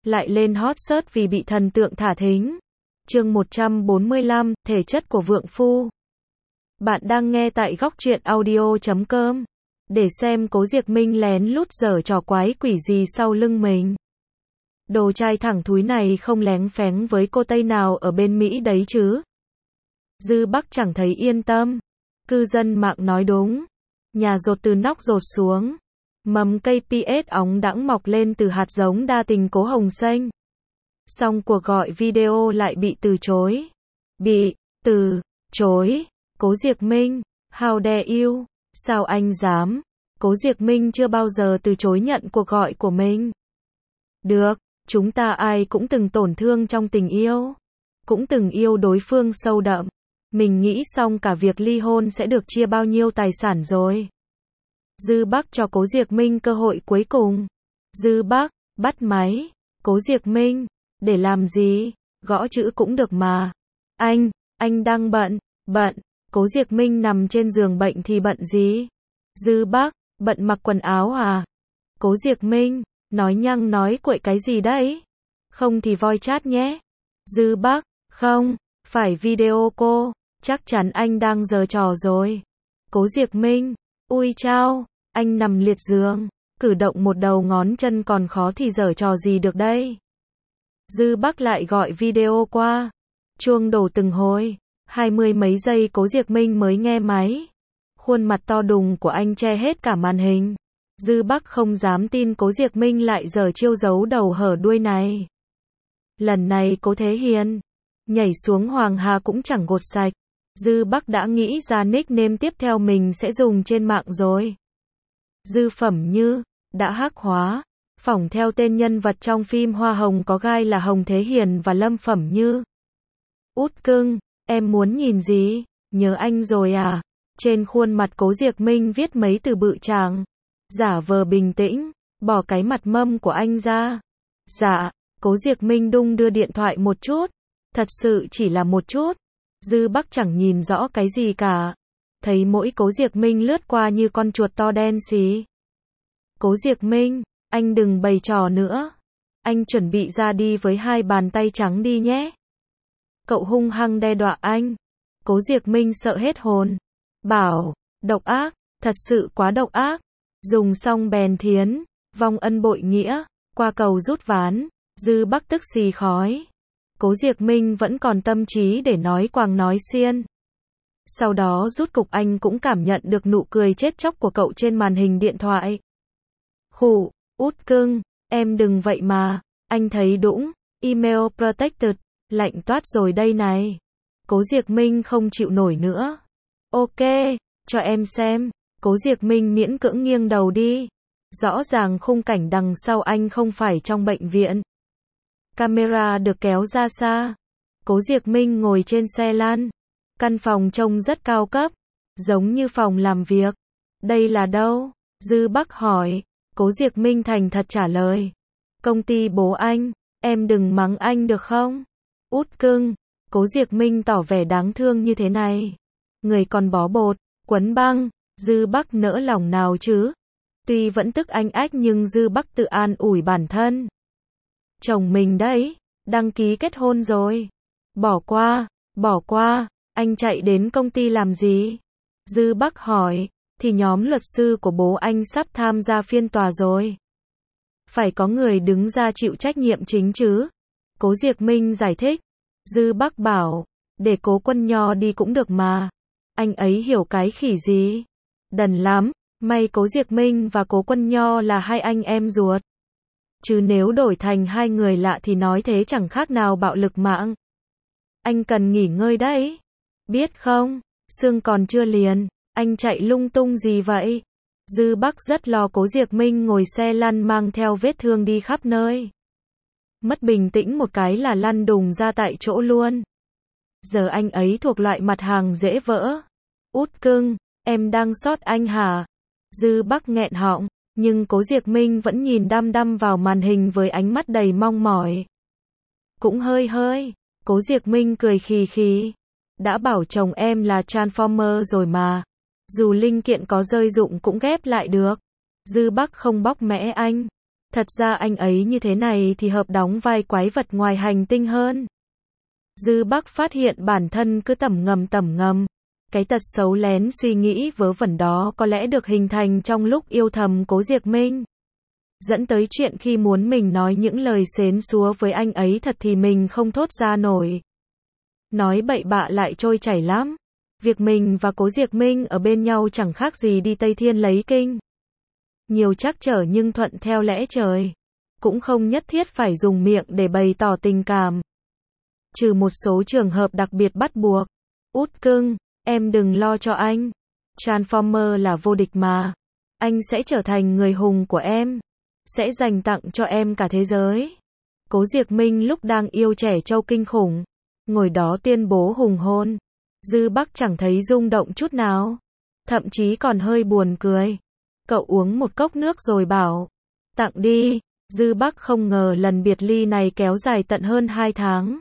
lại lên hot search vì bị thần tượng thả thính. Chương 145, thể chất của vượng phu. Bạn đang nghe tại góc truyện audio.com. Để xem Cố Diệc Minh lén lút giở trò quái quỷ gì sau lưng mình. Đồ trai thẳng thúi này không léng phén với cô Tây nào ở bên Mỹ đấy chứ. Dư Bắc chẳng thấy yên tâm. Cư dân mạng nói đúng. Nhà dột từ nóc dột xuống. Mầm cây PS óng đãng mọc lên từ hạt giống đa tình Cố Hồng Xanh. Xong cuộc gọi video lại bị từ chối. Bị từ chối. Cố Diệc Minh, how dare you? Sao anh dám? Cố Diệc Minh chưa bao giờ từ chối nhận cuộc gọi của mình. Được, chúng ta ai cũng từng tổn thương trong tình yêu. Cũng từng yêu đối phương sâu đậm. Mình nghĩ xong cả việc ly hôn sẽ được chia bao nhiêu tài sản rồi. Dư Bắc cho Cố Diệc Minh cơ hội cuối cùng. Dư Bắc, bắt máy. Cố Diệc Minh, để làm gì? Gõ chữ cũng được mà. Anh đang bận. Cố Diệc Minh nằm trên giường bệnh thì bận gì? Dư Bắc, bận mặc quần áo à? Cố Diệc Minh, nói nhăng nói quậy cái gì đấy? Không thì voice chat nhé. Dư Bắc, không, phải video cô, chắc chắn anh đang giở trò rồi. Cố Diệc Minh, ui chao, anh nằm liệt giường, cử động một đầu ngón chân còn khó thì giở trò gì được đây? Dư Bắc lại gọi video qua. Chuông đổ từng hồi. 20 mấy giây Cố Diệc Minh mới nghe máy. Khuôn mặt to đùng của anh che hết cả màn hình. Dư Bắc không dám tin Cố Diệc Minh lại giở chiêu giấu đầu hở đuôi này. Lần này Cố Thế Hiền nhảy xuống Hoàng Hà cũng chẳng gột sạch. Dư Bắc đã nghĩ ra nickname tiếp theo mình sẽ dùng trên mạng rồi. Dư Phẩm Như đã hắc hóa, phỏng theo tên nhân vật trong phim Hoa Hồng có gai là Hồng Thế Hiền và Lâm Phẩm Như. Út cưng, em muốn nhìn gì? Nhớ anh rồi à? Trên khuôn mặt Cố Diệc Minh viết mấy từ bự tràng. Giả vờ bình tĩnh, bỏ cái mặt mâm của anh ra. Dạ, Cố Diệc Minh đung đưa điện thoại một chút. Thật sự chỉ là một chút. Dư Bắc chẳng nhìn rõ cái gì cả. Thấy mỗi Cố Diệc Minh lướt qua như con chuột to đen xì. Cố Diệc Minh, anh đừng bày trò nữa. Anh chuẩn bị ra đi với hai bàn tay trắng đi nhé. Cậu hung hăng đe dọa anh. Cố Diệc Minh sợ hết hồn. Bảo, độc ác, thật sự quá độc ác. Dùng xong bèn thiến, vong ân bội nghĩa, qua cầu rút ván. Dư Bắc tức xì khói. Cố Diệc Minh vẫn còn tâm trí để nói quàng nói xiên. Sau đó rút cục anh cũng cảm nhận được nụ cười chết chóc của cậu trên màn hình điện thoại. Khụ, út cưng, em đừng vậy mà, anh thấy đũng, email protected, lạnh toát rồi đây này. Cố Diệc Minh không chịu nổi nữa. Ok, cho em xem. Cố Diệc Minh miễn cưỡng nghiêng đầu đi. Rõ ràng khung cảnh đằng sau anh không phải trong bệnh viện. Camera được kéo ra xa. Cố Diệc Minh ngồi trên xe lăn. Căn phòng trông rất cao cấp, giống như phòng làm việc. Đây là đâu? Dư Bắc hỏi. Cố Diệc Minh thành thật trả lời. Công ty bố anh, em đừng mắng anh được không? Út cưng, Cố Diệc Minh tỏ vẻ đáng thương như thế này. Người còn bó bột, quấn băng, Dư Bắc nỡ lòng nào chứ? Tuy vẫn tức anh ách nhưng Dư Bắc tự an ủi bản thân. Chồng mình đấy, đăng ký kết hôn rồi. Bỏ qua, anh chạy đến công ty làm gì? Dư Bắc hỏi, thì nhóm luật sư của bố anh sắp tham gia phiên tòa rồi. Phải có người đứng ra chịu trách nhiệm chính chứ? Cố Diệc Minh giải thích. Dư Bắc bảo, để Cố Quân Nho đi cũng được mà. Anh ấy hiểu cái khỉ gì? Đần lắm, may Cố Diệc Minh và Cố Quân Nho là hai anh em ruột. Chứ nếu đổi thành hai người lạ thì nói thế chẳng khác nào bạo lực mạng. Anh cần nghỉ ngơi đấy. Biết không, xương còn chưa liền, anh chạy lung tung gì vậy? Dư Bắc rất lo Cố Diệc Minh ngồi xe lăn mang theo vết thương đi khắp nơi. Mất bình tĩnh một cái là lăn đùng ra tại chỗ luôn. Giờ anh ấy thuộc loại mặt hàng dễ vỡ. Út cưng, em đang sót anh hả? Dư Bắc nghẹn họng, nhưng Cố Diệc Minh vẫn nhìn đăm đăm vào màn hình với ánh mắt đầy mong mỏi. Cũng hơi, Cố Diệc Minh cười khì khì. Đã bảo chồng em là Transformer rồi mà. Dù linh kiện có rơi rụng cũng ghép lại được. Dư Bắc không bóc mẽ anh. Thật ra anh ấy như thế này thì hợp đóng vai quái vật ngoài hành tinh hơn. Dư Bắc phát hiện bản thân cứ tẩm ngầm. Cái tật xấu lén suy nghĩ vớ vẩn đó có lẽ được hình thành trong lúc yêu thầm Cố Diệc Minh. Dẫn tới chuyện khi muốn mình nói những lời xến xúa với anh ấy thật thì mình không thốt ra nổi. Nói bậy bạ lại trôi chảy lắm. Việc mình và Cố Diệc Minh ở bên nhau chẳng khác gì đi Tây Thiên lấy kinh. Nhiều trắc trở nhưng thuận theo lẽ trời. Cũng không nhất thiết phải dùng miệng để bày tỏ tình cảm. Trừ một số trường hợp đặc biệt bắt buộc. Út cưng, em đừng lo cho anh. Transformer là vô địch mà. Anh sẽ trở thành người hùng của em. Sẽ dành tặng cho em cả thế giới. Cố Diệc Minh lúc đang yêu trẻ trâu kinh khủng. Ngồi đó tuyên bố hùng hôn. Dư Bắc chẳng thấy rung động chút nào. Thậm chí còn hơi buồn cười. Cậu uống một cốc nước rồi bảo. Tặng đi. Dư Bắc không ngờ lần biệt ly này kéo dài tận hơn 2 tháng.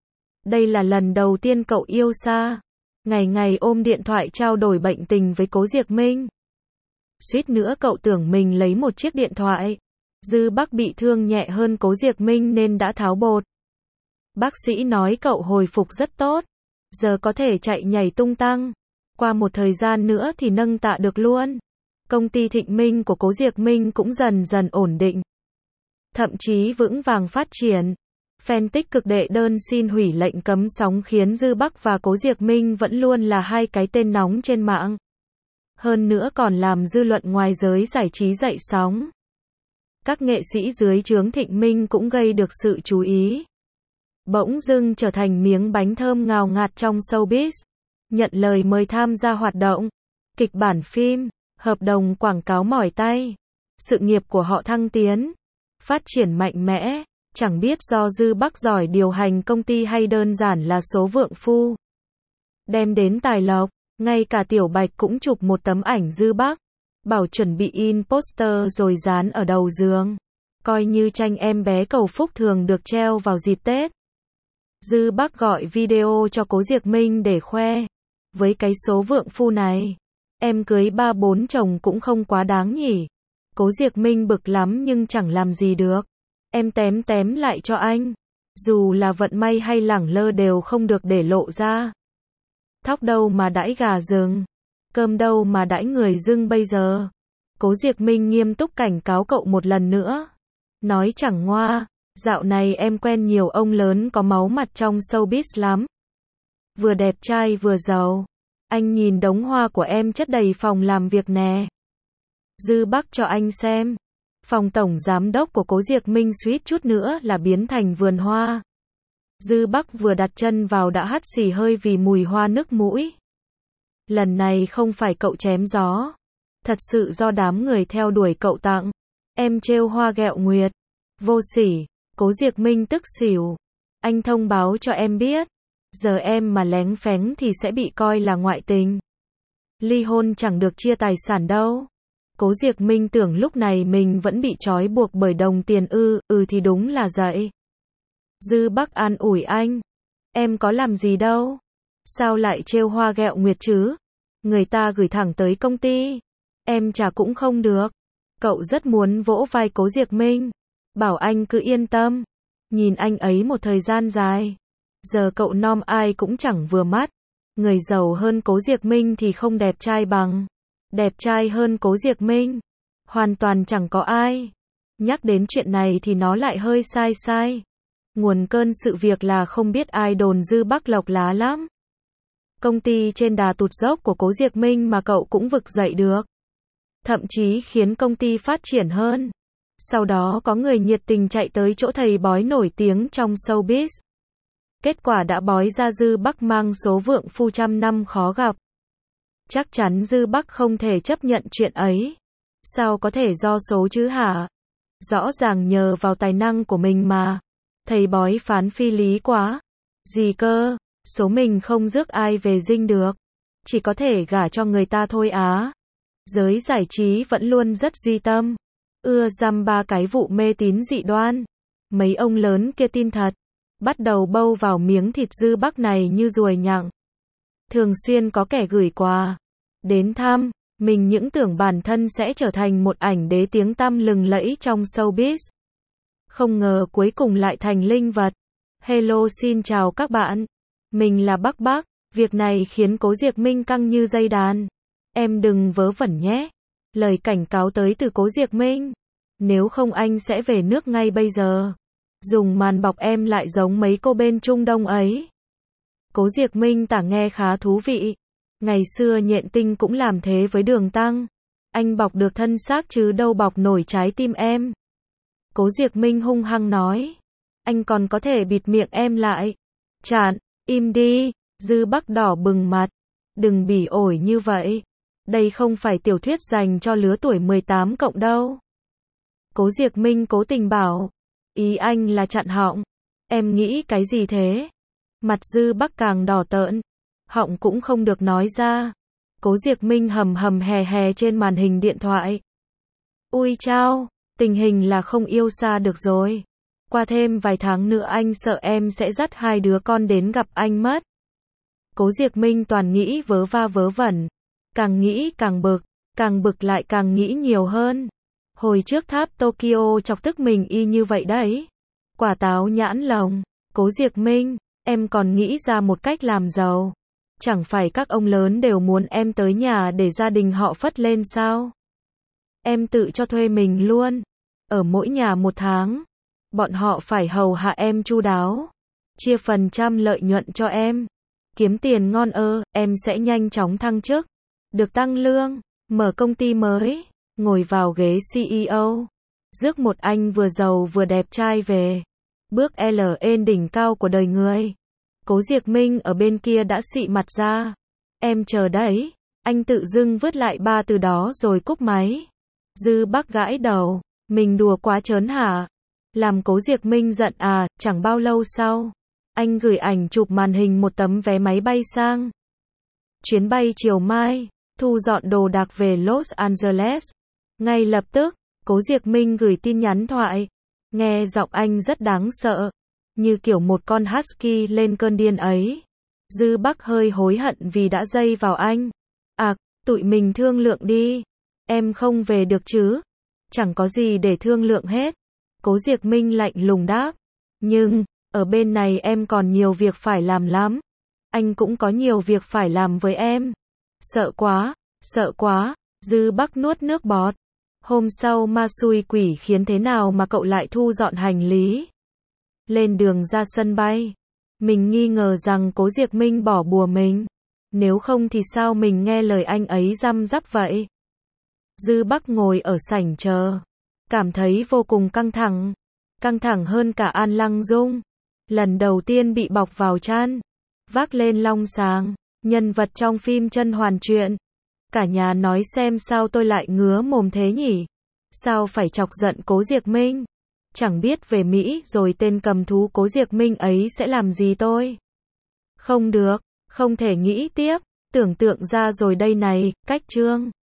Đây là lần đầu tiên cậu yêu xa. Ngày ngày ôm điện thoại trao đổi bệnh tình với Cố Diệc Minh. Suýt nữa cậu tưởng mình lấy một chiếc điện thoại. Dư Bắc bị thương nhẹ hơn Cố Diệc Minh nên đã tháo bột. Bác sĩ nói cậu hồi phục rất tốt. Giờ có thể chạy nhảy tung tăng. Qua một thời gian nữa thì nâng tạ được luôn. Công ty Thịnh Minh của Cố Diệc Minh cũng dần dần ổn định. Thậm chí vững vàng phát triển. Fan tích cực đệ đơn xin hủy lệnh cấm sóng khiến Dư Bắc và Cố Diệc Minh vẫn luôn là hai cái tên nóng trên mạng. Hơn nữa còn làm dư luận ngoài giới giải trí dậy sóng. Các nghệ sĩ dưới trướng Thịnh Minh cũng gây được sự chú ý. Bỗng dưng trở thành miếng bánh thơm ngào ngạt trong showbiz. Nhận lời mời tham gia hoạt động, kịch bản phim, hợp đồng quảng cáo mỏi tay. Sự nghiệp của họ thăng tiến, phát triển mạnh mẽ. Chẳng biết do Dư Bắc giỏi điều hành công ty hay đơn giản là số vượng phu đem đến tài lộc. Ngay cả Tiểu Bạch cũng chụp một tấm ảnh Dư Bắc, bảo chuẩn bị in poster rồi dán ở đầu giường. Coi như tranh em bé cầu phúc thường được treo vào dịp Tết. Dư Bắc gọi video cho Cố Diệc Minh để khoe. Với cái số vượng phu này, em cưới 3-4 chồng cũng không quá đáng nhỉ. Cố Diệc Minh bực lắm nhưng chẳng làm gì được. Em tém lại cho anh. Dù là vận may hay lẳng lơ đều không được để lộ ra. Thóc đâu mà đãi gà rừng. Cơm đâu mà đãi người dưng bây giờ. Cố Diệc Minh nghiêm túc cảnh cáo cậu một lần nữa. Nói chẳng ngoa. Dạo này em quen nhiều ông lớn có máu mặt trong showbiz lắm. Vừa đẹp trai vừa giàu. Anh nhìn đống hoa của em chất đầy phòng làm việc nè. Dư Bắc cho anh xem. Phòng tổng giám đốc của Cố Diệc Minh suýt chút nữa là biến thành vườn hoa. Dư Bắc vừa đặt chân vào đã hắt xì hơi vì mùi hoa nức mũi. Lần này không phải cậu chém gió. Thật sự do đám người theo đuổi cậu tặng. Em trêu hoa ghẹo nguyệt. Vô sỉ. Cố Diệc Minh tức xỉu. Anh thông báo cho em biết. Giờ em mà léng phéng thì sẽ bị coi là ngoại tình. Ly hôn chẳng được chia tài sản đâu. Cố Diệc Minh tưởng lúc này mình vẫn bị trói buộc bởi đồng tiền thì đúng là vậy. Dư Bắc an ủi anh. Em có làm gì đâu. Sao lại trêu hoa ghẹo nguyệt chứ? Người ta gửi thẳng tới công ty. Em trả cũng không được. Cậu rất muốn vỗ vai Cố Diệc Minh. Bảo anh cứ yên tâm. Nhìn anh ấy một thời gian dài. Giờ cậu nom ai cũng chẳng vừa mắt. Người giàu hơn Cố Diệc Minh thì không đẹp trai bằng. Đẹp trai hơn Cố Diệc Minh. Hoàn toàn chẳng có ai. Nhắc đến chuyện này thì nó lại hơi sai. Nguồn cơn sự việc là không biết ai đồn Dư Bắc lộc lá lắm. Công ty trên đà tụt dốc của Cố Diệc Minh mà cậu cũng vực dậy được. Thậm chí khiến công ty phát triển hơn. Sau đó có người nhiệt tình chạy tới chỗ thầy bói nổi tiếng trong showbiz. Kết quả đã bói ra Dư Bắc mang số vượng phu trăm năm khó gặp. Chắc chắn Dư Bắc không thể chấp nhận chuyện ấy. Sao có thể do số chứ hả? Rõ ràng nhờ vào tài năng của mình mà. Thầy bói phán phi lý quá. Gì cơ? Số mình không rước ai về dinh được. Chỉ có thể gả cho người ta thôi á. Giới giải trí vẫn luôn rất duy tâm. Dăm ba cái vụ mê tín dị đoan. Mấy ông lớn kia tin thật. Bắt đầu bâu vào miếng thịt Dư Bắc này như ruồi nhặng. Thường xuyên có kẻ gửi quà đến thăm, Mình những tưởng bản thân sẽ trở thành một ảnh đế tiếng tăm lừng lẫy trong showbiz. Không ngờ cuối cùng lại thành linh vật. Hello xin chào các bạn. Mình là Bắc Bắc. Việc này khiến Cố Diệc Minh căng như dây đàn. Em đừng vớ vẩn nhé. Lời cảnh cáo tới từ Cố Diệc Minh. Nếu không anh sẽ về nước ngay bây giờ. Dùng màn bọc em lại giống mấy cô bên Trung Đông ấy. Cố Diệc Minh tả nghe khá thú vị. Ngày xưa Nhện Tinh cũng làm thế với Đường Tăng. Anh bọc được thân xác chứ đâu bọc nổi trái tim em. Cố Diệc Minh hung hăng nói. Anh còn có thể bịt miệng em lại. Chạn, im đi. Dư Bắc đỏ bừng mặt. Đừng bỉ ổi như vậy. Đây không phải tiểu thuyết dành cho lứa tuổi 18 cộng đâu. Cố Diệc Minh cố tình bảo. Ý anh là chặn họng. Em nghĩ cái gì thế? Mặt Dư Bắc càng đỏ tợn. Họng cũng không được nói ra. Cố Diệc Minh hầm hầm hè hè trên màn hình điện thoại. Ui chao, tình hình là không yêu xa được rồi. Qua thêm vài tháng nữa anh sợ em sẽ dắt hai đứa con đến gặp anh mất. Cố Diệc Minh toàn nghĩ vớ va vớ vẩn. Càng nghĩ càng bực lại càng nghĩ nhiều hơn. Hồi trước tháp Tokyo chọc tức mình y như vậy đấy. Quả táo nhãn lồng. Cố Diệc Minh, em còn nghĩ ra một cách làm giàu. Chẳng phải các ông lớn đều muốn em tới nhà để gia đình họ phất lên sao? Em tự cho thuê mình luôn. Ở mỗi nhà 1 tháng. Bọn họ phải hầu hạ em chu đáo. Chia phần trăm lợi nhuận cho em. Kiếm tiền ngon em sẽ nhanh chóng thăng chức. Được tăng lương. Mở công ty mới. Ngồi vào ghế CEO. Rước một anh vừa giàu vừa đẹp trai về. Bước lên đỉnh cao của đời người. Cố Diệc Minh ở bên kia đã xị mặt ra. Em chờ đấy. Anh tự dưng vứt lại 3 từ đó rồi cúp máy. Dư Bắc gãi đầu. Mình đùa quá trớn hả? Làm Cố Diệc Minh giận à, chẳng bao lâu sau. Anh gửi ảnh chụp màn hình một tấm vé máy bay sang. Chuyến bay chiều mai. Thu dọn đồ đạc về Los Angeles. Ngay lập tức, Cố Diệc Minh gửi tin nhắn thoại. Nghe giọng anh rất đáng sợ. Như kiểu một con husky lên cơn điên ấy. Dư Bắc hơi hối hận vì đã dây vào anh. Tụi mình thương lượng đi. Em không về được chứ? Chẳng có gì để thương lượng hết. Cố Diệc Minh lạnh lùng đáp. Nhưng, ở bên này em còn nhiều việc phải làm lắm. Anh cũng có nhiều việc phải làm với em. Sợ quá. Dư Bắc nuốt nước bọt. Hôm sau ma xui quỷ khiến thế nào mà cậu lại thu dọn hành lý? Lên đường ra sân bay. Mình nghi ngờ rằng Cố Diệc Minh bỏ bùa mình. Nếu không thì sao mình nghe lời anh ấy răm rắp vậy? Dư Bắc ngồi ở sảnh chờ. Cảm thấy vô cùng căng thẳng. Căng thẳng hơn cả An Lăng Dung. Lần đầu tiên bị bọc vào chăn. Vác lên long sàng. Nhân vật trong phim Chân Hoàn Truyện. Cả nhà nói xem sao tôi lại ngứa mồm thế nhỉ? Sao phải chọc giận Cố Diệc Minh? Chẳng biết về Mỹ rồi tên cầm thú Cố Diệc Minh ấy sẽ làm gì tôi? Không được, không thể nghĩ tiếp. Tưởng tượng ra rồi đây này, cách chương.